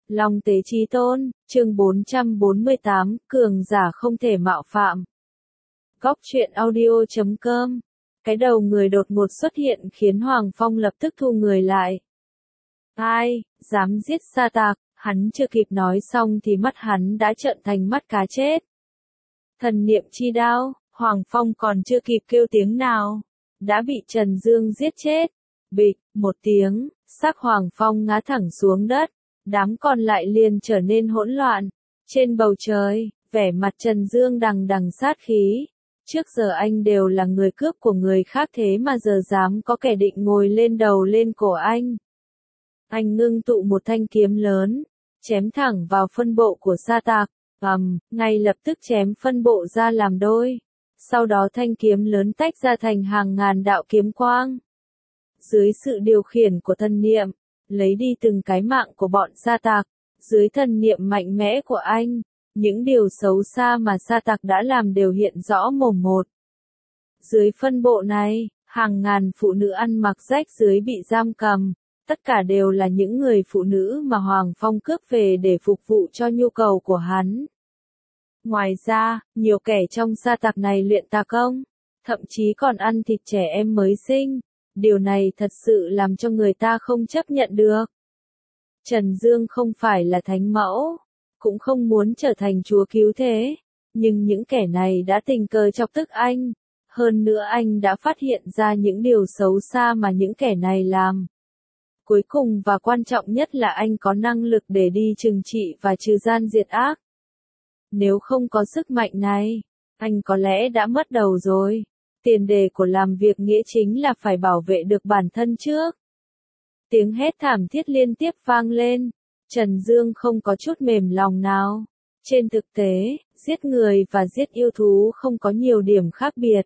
Long tế chí tôn, chương 448, cường giả không thể mạo phạm. Góc truyện audio.com. Cái đầu người đột ngột xuất hiện khiến Hoàng Phong lập tức thu người lại. Ai, dám giết Sa Tạc, hắn chưa kịp nói xong thì mắt hắn đã trợn thành mắt cá chết. Thần niệm chi đao, Hoàng Phong còn chưa kịp kêu tiếng nào, đã bị Trần Dương giết chết. Bịch, một tiếng, xác Hoàng Phong ngã thẳng xuống đất, đám còn lại liền trở nên hỗn loạn. Trên bầu trời, vẻ mặt Trần Dương đằng đằng sát khí. Trước giờ anh đều là người cướp của người khác thế mà giờ dám có kẻ định ngồi lên đầu lên cổ anh. Anh ngưng tụ một thanh kiếm lớn, chém thẳng vào phân bộ của Sa Tạc, ngay lập tức chém phân bộ ra làm đôi. Sau đó thanh kiếm lớn tách ra thành hàng ngàn đạo kiếm quang. Dưới sự điều khiển của thần niệm, lấy đi từng cái mạng của bọn Sa Tạc, dưới thần niệm mạnh mẽ của anh, những điều xấu xa mà Sa Tạc đã làm đều hiện rõ mồm một. Dưới phân bộ này, hàng ngàn phụ nữ ăn mặc rách rưới bị giam cầm, tất cả đều là những người phụ nữ mà Hoàng Phong cướp về để phục vụ cho nhu cầu của hắn. Ngoài ra, nhiều kẻ trong Sa Tạc này luyện tà công, thậm chí còn ăn thịt trẻ em mới sinh. Điều này thật sự làm cho người ta không chấp nhận được. Trần Dương không phải là thánh mẫu, cũng không muốn trở thành chúa cứu thế, nhưng những kẻ này đã tình cờ chọc tức anh. Hơn nữa anh đã phát hiện ra những điều xấu xa mà những kẻ này làm. Cuối cùng và quan trọng nhất là anh có năng lực để đi trừng trị và trừ gian diệt ác. Nếu không có sức mạnh này, anh có lẽ đã mất đầu rồi. Tiền đề của làm việc nghĩa chính là phải bảo vệ được bản thân trước. Tiếng hét thảm thiết liên tiếp vang lên. Trần Dương không có chút mềm lòng nào. Trên thực tế, giết người và giết yêu thú không có nhiều điểm khác biệt.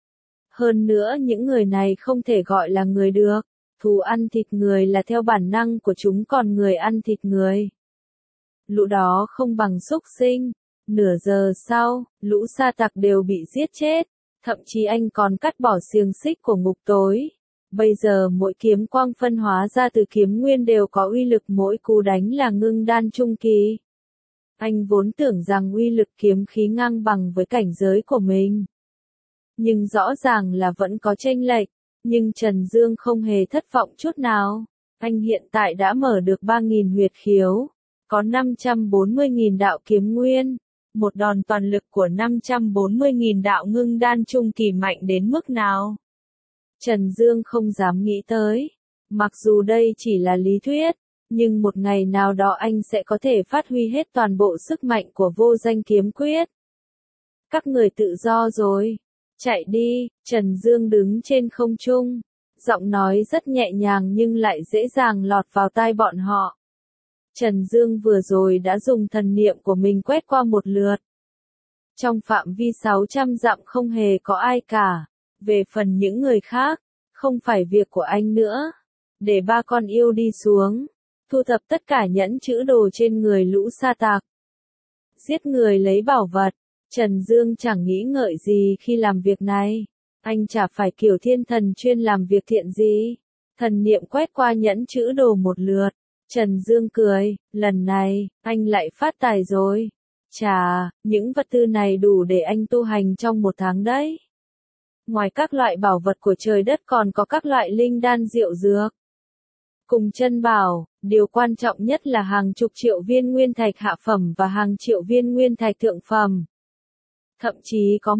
Hơn nữa những người này không thể gọi là người được. Thú ăn thịt người là theo bản năng của chúng, còn người ăn thịt người. Lũ đó không bằng súc sinh. Nửa giờ sau, lũ Sa Tạc đều bị giết chết. Thậm chí anh còn cắt bỏ xiềng xích của ngục tối. Bây giờ mỗi kiếm quang phân hóa ra từ kiếm nguyên đều có uy lực, mỗi cú đánh là ngưng đan trung kỳ. Anh vốn tưởng rằng uy lực kiếm khí ngang bằng với cảnh giới của mình. Nhưng rõ ràng là vẫn có chênh lệch. Nhưng Trần Dương không hề thất vọng chút nào. Anh hiện tại đã mở được 3.000 huyệt khiếu. Có 540.000 đạo kiếm nguyên. Một đòn toàn lực của 540.000 đạo ngưng đan trung kỳ mạnh đến mức nào? Trần Dương không dám nghĩ tới. Mặc dù đây chỉ là lý thuyết, nhưng một ngày nào đó anh sẽ có thể phát huy hết toàn bộ sức mạnh của vô danh kiếm quyết. Các người tự do rồi. Chạy đi, Trần Dương đứng trên không trung. Giọng nói rất nhẹ nhàng nhưng lại dễ dàng lọt vào tai bọn họ. Trần Dương vừa rồi đã dùng thần niệm của mình quét qua một lượt. Trong phạm vi 600 dặm không hề có ai cả. Về phần những người khác, không phải việc của anh nữa. Để ba con yêu đi xuống, thu thập tất cả nhẫn chữ đồ trên người lũ Sa Tạc. Giết người lấy bảo vật, Trần Dương chẳng nghĩ ngợi gì khi làm việc này. Anh chả phải kiểu thiên thần chuyên làm việc thiện gì. Thần niệm quét qua nhẫn chữ đồ một lượt. Trần Dương cười, lần này, anh lại phát tài rồi. Chà, những vật tư này đủ để anh tu hành trong 1 tháng đấy. Ngoài các loại bảo vật của trời đất còn có các loại linh đan diệu dược. Cùng chân bảo, điều quan trọng nhất là hàng chục triệu viên nguyên thạch hạ phẩm và hàng triệu viên nguyên thạch thượng phẩm. Thậm chí có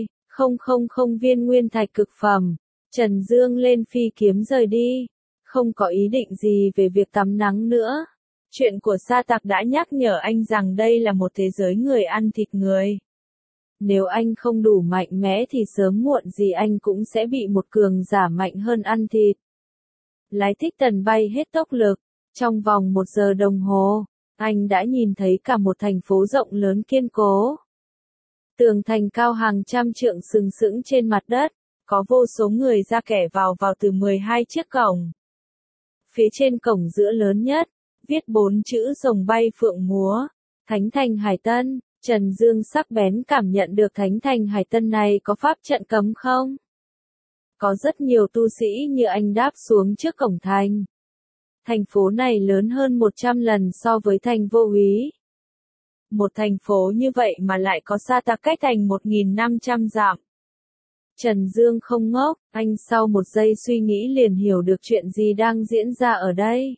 10,000 viên nguyên thạch cực phẩm. Trần Dương lên phi kiếm rời đi. Không có ý định gì về việc tắm nắng nữa. Chuyện của Sa Tạc đã nhắc nhở anh rằng đây là một thế giới người ăn thịt người. Nếu anh không đủ mạnh mẽ thì sớm muộn gì anh cũng sẽ bị một cường giả mạnh hơn ăn thịt. Lái thích tần bay hết tốc lực. Trong vòng 1 giờ đồng hồ, anh đã nhìn thấy cả một thành phố rộng lớn kiên cố. Tường thành cao hàng trăm trượng sừng sững trên mặt đất. Có vô số người ra kẻ vào từ 12 chiếc cổng. Phía trên cổng giữa lớn nhất, viết 4 chữ rồng bay phượng múa, Thánh Thành Hải Tân. Trần Dương sắc bén cảm nhận được Thánh Thành Hải Tân này có pháp trận cấm không? Có rất nhiều tu sĩ như anh đáp xuống trước cổng thành. Thành phố này lớn hơn 100 lần so với thành Vô Úy. Một thành phố như vậy mà lại có sa tạc cách thành 1.500 dặm. Trần Dương không ngốc, anh sau một giây suy nghĩ liền hiểu được chuyện gì đang diễn ra ở đây.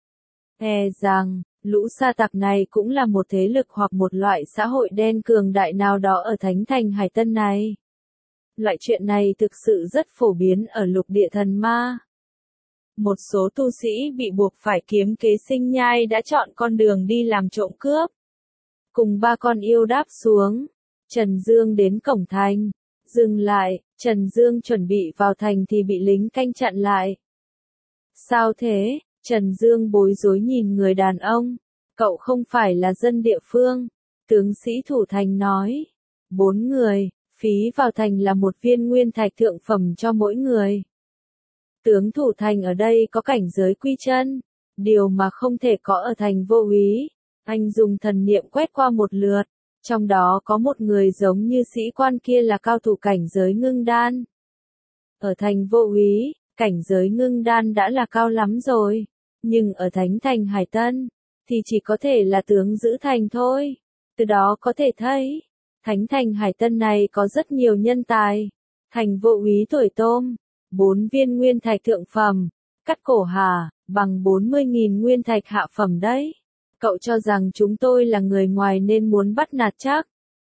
Rằng, lũ sa tặc này cũng là một thế lực hoặc một loại xã hội đen cường đại nào đó ở thánh thành Hải Tân này. Loại chuyện này thực sự rất phổ biến ở lục địa thần ma. Một số tu sĩ bị buộc phải kiếm kế sinh nhai đã chọn con đường đi làm trộm cướp. Cùng 3 con yêu đáp xuống. Trần Dương đến cổng thành. Dừng lại, Trần Dương chuẩn bị vào thành thì bị lính canh chặn lại. Sao thế? Trần Dương bối rối nhìn người đàn ông. Cậu không phải là dân địa phương. Tướng sĩ thủ thành nói. 4 người, phí vào thành là 1 viên nguyên thạch thượng phẩm cho mỗi người. Tướng thủ thành ở đây có cảnh giới quy chân. Điều mà không thể có ở thành Vô Úy. Anh dùng thần niệm quét qua một lượt. Trong đó có một người giống như sĩ quan kia là cao thủ cảnh giới ngưng đan. Ở thành Vô Úy, cảnh giới ngưng đan đã là cao lắm rồi. Nhưng ở thánh thành Hải Tân, thì chỉ có thể là tướng giữ thành thôi. Từ đó có thể thấy, thánh thành Hải Tân này có rất nhiều nhân tài. Thành Vô Úy tuổi tôm, 4 viên nguyên thạch thượng phẩm, cắt cổ hà, bằng 40.000 nguyên thạch hạ phẩm đấy. Cậu cho rằng chúng tôi là người ngoài nên muốn bắt nạt chắc.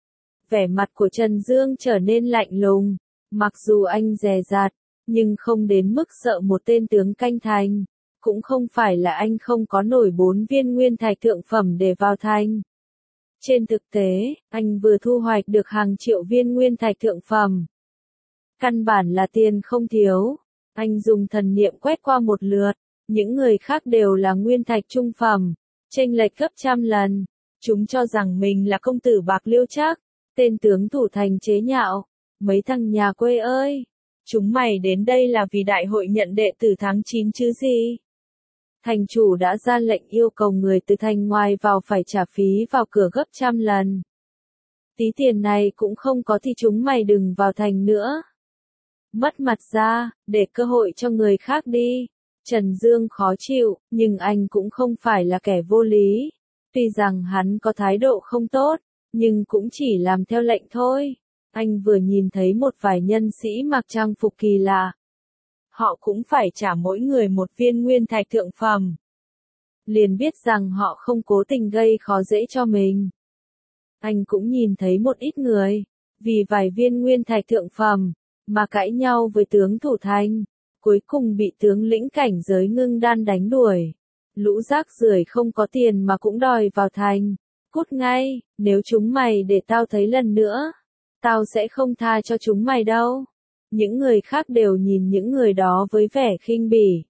Vẻ mặt của Trần Dương trở nên lạnh lùng. Mặc dù anh dè dặt, nhưng không đến mức sợ một tên tướng canh thành. Cũng không phải là anh không có nổi 4 viên nguyên thạch thượng phẩm để vào thành. Trên thực tế, anh vừa thu hoạch được hàng triệu viên nguyên thạch thượng phẩm. Căn bản là tiền không thiếu. Anh dùng thần niệm quét qua một lượt. Những người khác đều là nguyên thạch trung phẩm. Chênh lệch gấp trăm lần. Chúng cho rằng mình là công tử bạc liêu chắc. Tên tướng thủ thành chế nhạo. Mấy thằng nhà quê ơi. Chúng mày đến đây là vì đại hội nhận đệ tử tháng 9 chứ gì? Thành chủ đã ra lệnh yêu cầu người từ thành ngoài vào phải trả phí vào cửa gấp trăm lần. Tí tiền này cũng không có thì chúng mày đừng vào thành nữa. Mất mặt ra, để cơ hội cho người khác đi. Trần Dương khó chịu, nhưng anh cũng không phải là kẻ vô lý. Tuy rằng hắn có thái độ không tốt, nhưng cũng chỉ làm theo lệnh thôi. Anh vừa nhìn thấy một vài nhân sĩ mặc trang phục kỳ lạ. Họ cũng phải trả mỗi người 1 viên nguyên thạch thượng phẩm. Liền biết rằng họ không cố tình gây khó dễ cho mình. Anh cũng nhìn thấy một ít người, vì vài viên nguyên thạch thượng phẩm, mà cãi nhau với tướng thủ thành. Cuối cùng bị tướng lĩnh cảnh giới ngưng đan đánh đuổi. Lũ rác rưởi không có tiền mà cũng đòi vào thành. Cút ngay, nếu chúng mày để tao thấy lần nữa, tao sẽ không tha cho chúng mày đâu. Những người khác đều nhìn những người đó với vẻ khinh bỉ.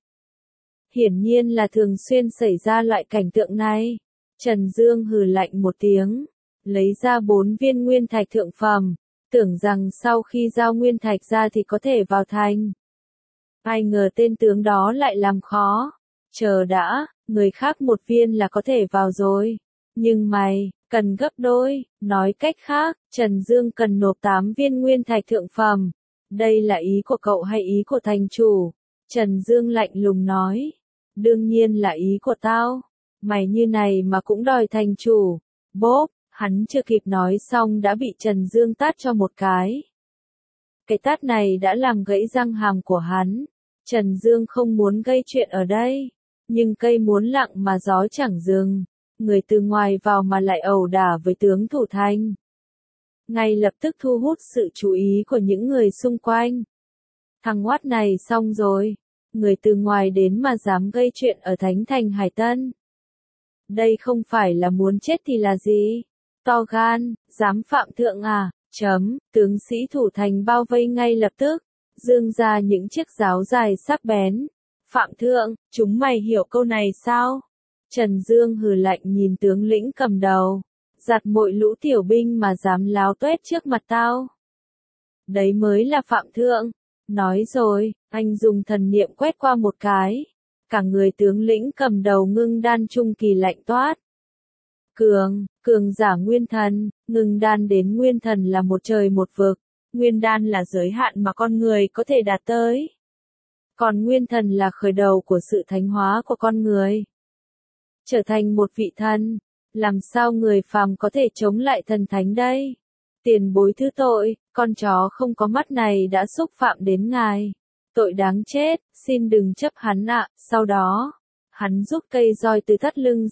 Hiển nhiên là thường xuyên xảy ra loại cảnh tượng này. Trần Dương hừ lạnh một tiếng, lấy ra 4 viên nguyên thạch thượng phẩm, tưởng rằng sau khi giao nguyên thạch ra thì có thể vào thành. Ai ngờ tên tướng đó lại làm khó. Chờ đã, người khác 1 viên là có thể vào rồi. Nhưng mày, cần gấp đôi. Nói cách khác, Trần Dương cần nộp 8 viên nguyên thạch thượng phẩm. Đây là ý của cậu hay ý của thành chủ? Trần Dương lạnh lùng nói. Đương nhiên là ý của tao. Mày như này mà cũng đòi thành chủ. Bốp, hắn chưa kịp nói xong đã bị Trần Dương tát cho một cái. Cái tát này đã làm gãy răng hàm của hắn. Trần Dương không muốn gây chuyện ở đây. Nhưng cây muốn lặng mà gió chẳng dừng. Người từ ngoài vào mà lại ẩu đả với tướng thủ thành. Ngay lập tức thu hút sự chú ý của những người xung quanh. Thằng oát này xong rồi. Người từ ngoài đến mà dám gây chuyện ở thánh thành Hải Tân. Đây không phải là muốn chết thì là gì? To gan, dám phạm thượng à? Tướng sĩ thủ thành bao vây ngay lập tức. Dương ra những chiếc giáo dài sắc bén. Phạm thượng, chúng mày hiểu câu này sao? Trần Dương hừ lạnh nhìn tướng lĩnh cầm đầu. Giặt mội lũ tiểu binh mà dám láo tuét trước mặt tao. Đấy mới là phạm thượng. Nói rồi, anh dùng thần niệm quét qua một cái. Cả người tướng lĩnh cầm đầu ngưng đan trung kỳ lạnh toát. Cường giả nguyên thần, ngưng đan đến nguyên thần là một trời một vực. Nguyên đan là giới hạn mà con người có thể đạt tới. Còn nguyên thần là khởi đầu của sự thánh hóa của con người. Trở thành một vị thần, làm sao người phàm có thể chống lại thần thánh đây? Tiền bối thứ tội, con chó không có mắt này đã xúc phạm đến ngài. Tội đáng chết, xin đừng chấp hắn ạ. Sau đó, hắn rút cây roi từ thắt lưng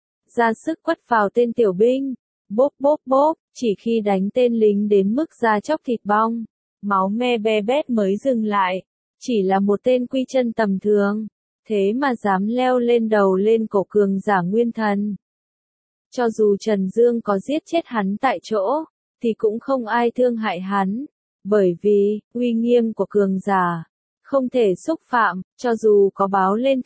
ra sức quất vào tên tiểu binh. Bốp bốp bốp, chỉ khi đánh tên lính đến mức da chóc thịt bong, máu me be bét mới dừng lại. Chỉ là một tên quy chân tầm thường, thế mà dám leo lên đầu lên cổ cường giả nguyên thần. Cho dù Trần Dương có giết chết hắn tại chỗ, thì cũng không ai thương hại hắn, bởi vì, uy nghiêm của cường giả, không thể xúc phạm, cho dù có báo lên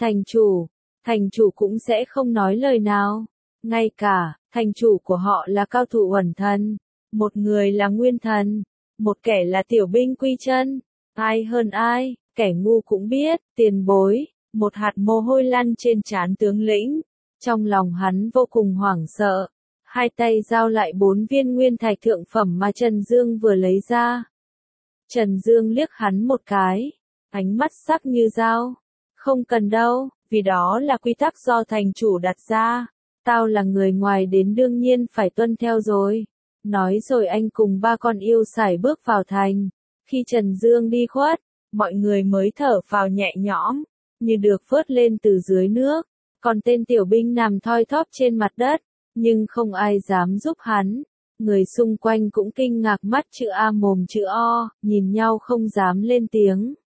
thành chủ cũng sẽ không nói lời nào. Ngay cả, thành chủ của họ là cao thủ ẩn thần, một người là nguyên thần, một kẻ là tiểu binh quy chân, ai hơn ai, kẻ ngu cũng biết, tiền bối, một hạt mồ hôi lăn trên trán tướng lĩnh, trong lòng hắn vô cùng hoảng sợ, hai tay giao lại 4 viên nguyên thạch thượng phẩm mà Trần Dương vừa lấy ra. Trần Dương liếc hắn một cái, ánh mắt sắc như dao, không cần đâu, vì đó là quy tắc do thành chủ đặt ra. Tao là người ngoài đến đương nhiên phải tuân theo rồi. Nói rồi anh cùng 3 con yêu sải bước vào thành. Khi Trần Dương đi khuất, mọi người mới thở phào nhẹ nhõm, như được vớt lên từ dưới nước. Còn tên tiểu binh nằm thoi thóp trên mặt đất, nhưng không ai dám giúp hắn. Người xung quanh cũng kinh ngạc mắt chữ A mồm chữ O, nhìn nhau không dám lên tiếng.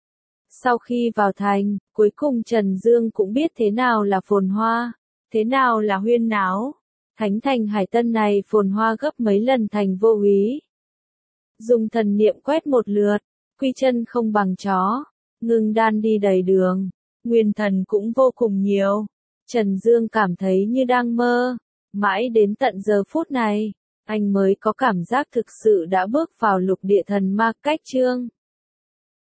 Sau khi vào thành, cuối cùng Trần Dương cũng biết thế nào là phồn hoa. Thế nào là huyên náo? Thánh thành Hải Tân này phồn hoa gấp mấy lần thành Vô Úy. Dùng thần niệm quét một lượt, quy chân không bằng chó, ngưng đan đi đầy đường, nguyên thần cũng vô cùng nhiều. Trần Dương cảm thấy như đang mơ, mãi đến tận giờ phút này, anh mới có cảm giác thực sự đã bước vào lục địa thần ma cách chương.